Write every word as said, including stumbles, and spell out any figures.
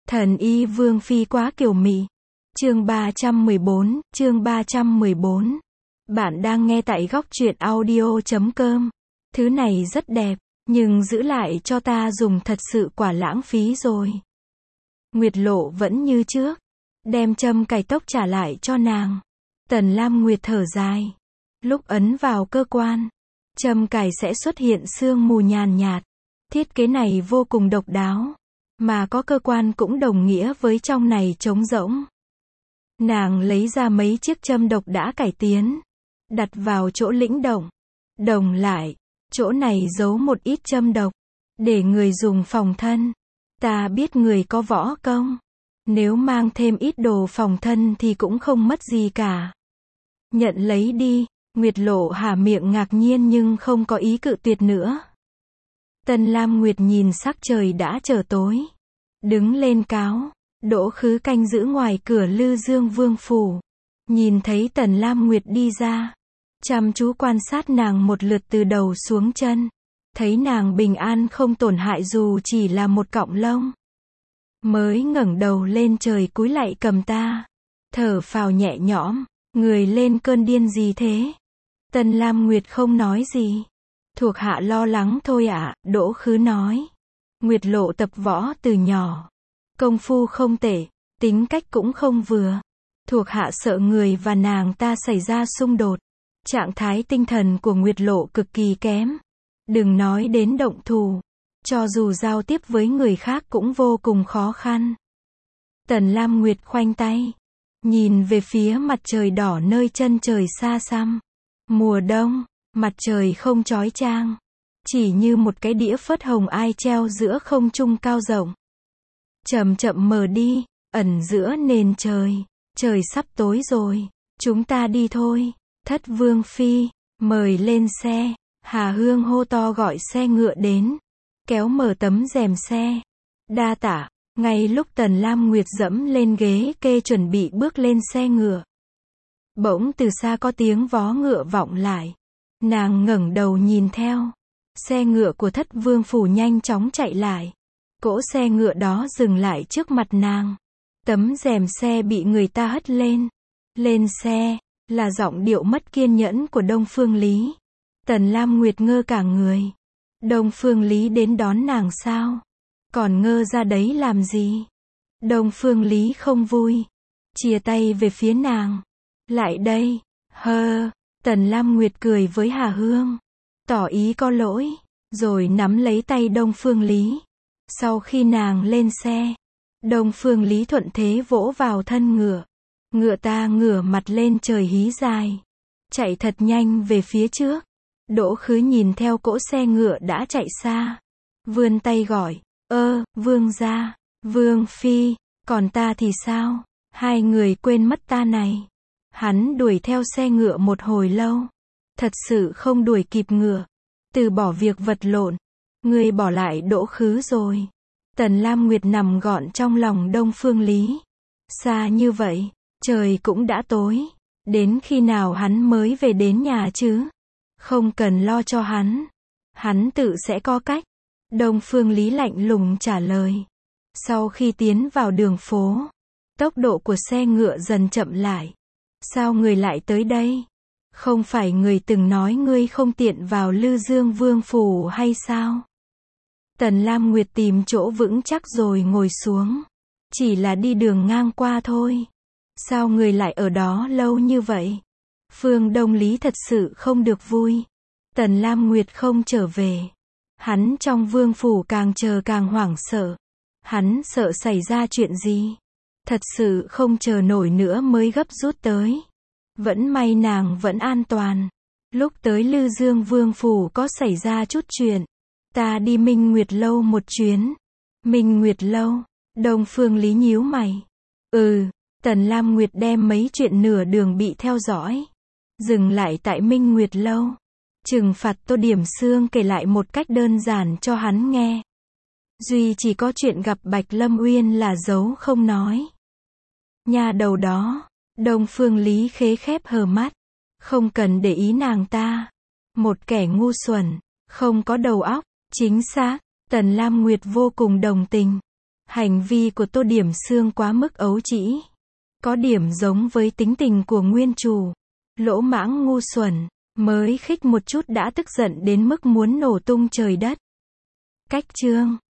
Thần y Vương Phi quá kiều mị. Chương ba trăm mười bốn, chương ba trăm mười bốn. Bạn đang nghe tại góc truyện audio chấm com. Thứ này rất đẹp, nhưng giữ lại cho ta dùng thật sự quả lãng phí rồi. Nguyệt Lộ vẫn như trước, đem châm cài tóc trả lại cho nàng. Tần Lam Nguyệt thở dài. Lúc ấn vào cơ quan, châm cài sẽ xuất hiện sương mù nhàn nhạt. Thiết kế này vô cùng độc đáo, mà có cơ quan cũng đồng nghĩa với trong này trống rỗng. Nàng lấy ra mấy chiếc châm độc đã cải tiến, đặt vào chỗ lĩnh động. Đồng lại, chỗ này giấu một ít châm độc, để người dùng phòng thân. Ta biết người có võ công, nếu mang thêm ít đồ phòng thân thì cũng không mất gì cả. Nhận lấy đi. Nguyệt Lộ há miệng ngạc nhiên nhưng không có ý cự tuyệt nữa. Tần Lam Nguyệt nhìn sắc trời đã trở tối, đứng lên cáo. Đỗ Khứ canh giữ ngoài cửa Lư Dương Vương phủ, nhìn thấy Tần Lam Nguyệt đi ra, chăm chú quan sát nàng một lượt từ đầu xuống chân, thấy nàng bình an không tổn hại dù chỉ là một cọng lông, mới ngẩng đầu lên trời cúi lạy cầm ta, thở phào nhẹ nhõm. Người lên cơn điên gì thế? Tần Lam Nguyệt không nói gì. Thuộc hạ lo lắng thôi ạ, à, Đỗ Khứ nói. Nguyệt Lộ tập võ từ nhỏ, công phu không tệ, tính cách cũng không vừa. Thuộc hạ sợ người và nàng ta xảy ra xung đột. Trạng thái tinh thần của Nguyệt Lộ cực kỳ kém. Đừng nói đến động thủ, cho dù giao tiếp với người khác cũng vô cùng khó khăn. Tần Lam Nguyệt khoanh tay, nhìn về phía mặt trời đỏ nơi chân trời xa xăm. Mùa đông, mặt trời không chói chang, chỉ như một cái đĩa phớt hồng ai treo giữa không trung cao rộng. Chậm chậm mờ đi, ẩn giữa nền trời. Trời sắp tối rồi, chúng ta đi thôi. Thất Vương Phi, mời lên xe. Hà Hương hô to gọi xe ngựa đến, kéo mở tấm rèm xe. Đa tạ. Ngay lúc Tần Lam Nguyệt dẫm lên ghế kê chuẩn bị bước lên xe ngựa, bỗng từ xa có tiếng vó ngựa vọng lại. Nàng ngẩng đầu nhìn theo. Xe ngựa của Thất Vương phủ nhanh chóng chạy lại. Cỗ xe ngựa đó dừng lại trước mặt nàng. Tấm rèm xe bị người ta hất lên. Lên xe, là giọng điệu mất kiên nhẫn của Đông Phương Lý. Tần Lam Nguyệt ngơ cả người. Đông Phương Lý đến đón nàng sao? Còn ngơ ra đấy làm gì? Đông Phương Lý không vui, chìa tay về phía nàng. Lại đây. Hơ. Tần Lam Nguyệt cười với Hà Hương, tỏ ý có lỗi, rồi nắm lấy tay Đông Phương Lý. Sau khi nàng lên xe, Đông Phương Lý thuận thế vỗ vào thân ngựa. Ngựa ta ngửa mặt lên trời hí dài, chạy thật nhanh về phía trước. Đỗ Khứ nhìn theo cỗ xe ngựa đã chạy xa, vươn tay gọi. Ơ, Vương gia, Vương Phi, còn ta thì sao? Hai người quên mất ta này. Hắn đuổi theo xe ngựa một hồi lâu, thật sự không đuổi kịp ngựa, từ bỏ việc vật lộn. Ngươi bỏ lại Đỗ Khứ rồi. Tần Lam Nguyệt nằm gọn trong lòng Đông Phương Lý. Xa như vậy, trời cũng đã tối, đến khi nào hắn mới về đến nhà chứ? Không cần lo cho hắn, hắn tự sẽ có cách. Đông Phương Lý lạnh lùng trả lời. Sau khi tiến vào đường phố, tốc độ của xe ngựa dần chậm lại. Sao người lại tới đây? Không phải người từng nói ngươi không tiện vào Lư Dương Vương phủ hay sao? Tần Lam Nguyệt tìm chỗ vững chắc rồi ngồi xuống. Chỉ là đi đường ngang qua thôi. Sao người lại ở đó lâu như vậy? Phương Đông Lý thật sự không được vui. Tần Lam Nguyệt không trở về. Hắn trong vương phủ càng chờ càng hoảng sợ. Hắn sợ xảy ra chuyện gì. Thật sự không chờ nổi nữa mới gấp rút tới. Vẫn may nàng vẫn an toàn. Lúc tới Lư Dương Vương phủ có xảy ra chút chuyện. Ta đi Minh Nguyệt lâu một chuyến. Minh Nguyệt lâu. Đông Phương Lý nhíu mày. Ừ. Tần Lam Nguyệt đem mấy chuyện nửa đường bị theo dõi, dừng lại tại Minh Nguyệt lâu. Trừng phạt Tô Điểm Xương kể lại một cách đơn giản cho hắn nghe. Duy chỉ có chuyện gặp Bạch Lâm Uyên là giấu không nói. Nhà đầu đó. Đông Phương Lý khế khép hờ mắt. Không cần để ý nàng ta. Một kẻ ngu xuẩn, không có đầu óc. Chính xác. Tần Lam Nguyệt vô cùng đồng tình. Hành vi của Tô Điểm Xương quá mức ấu trĩ. Có điểm giống với tính tình của nguyên chủ. Lỗ mãng ngu xuẩn, mới khích một chút đã tức giận đến mức muốn nổ tung trời đất. Cách chương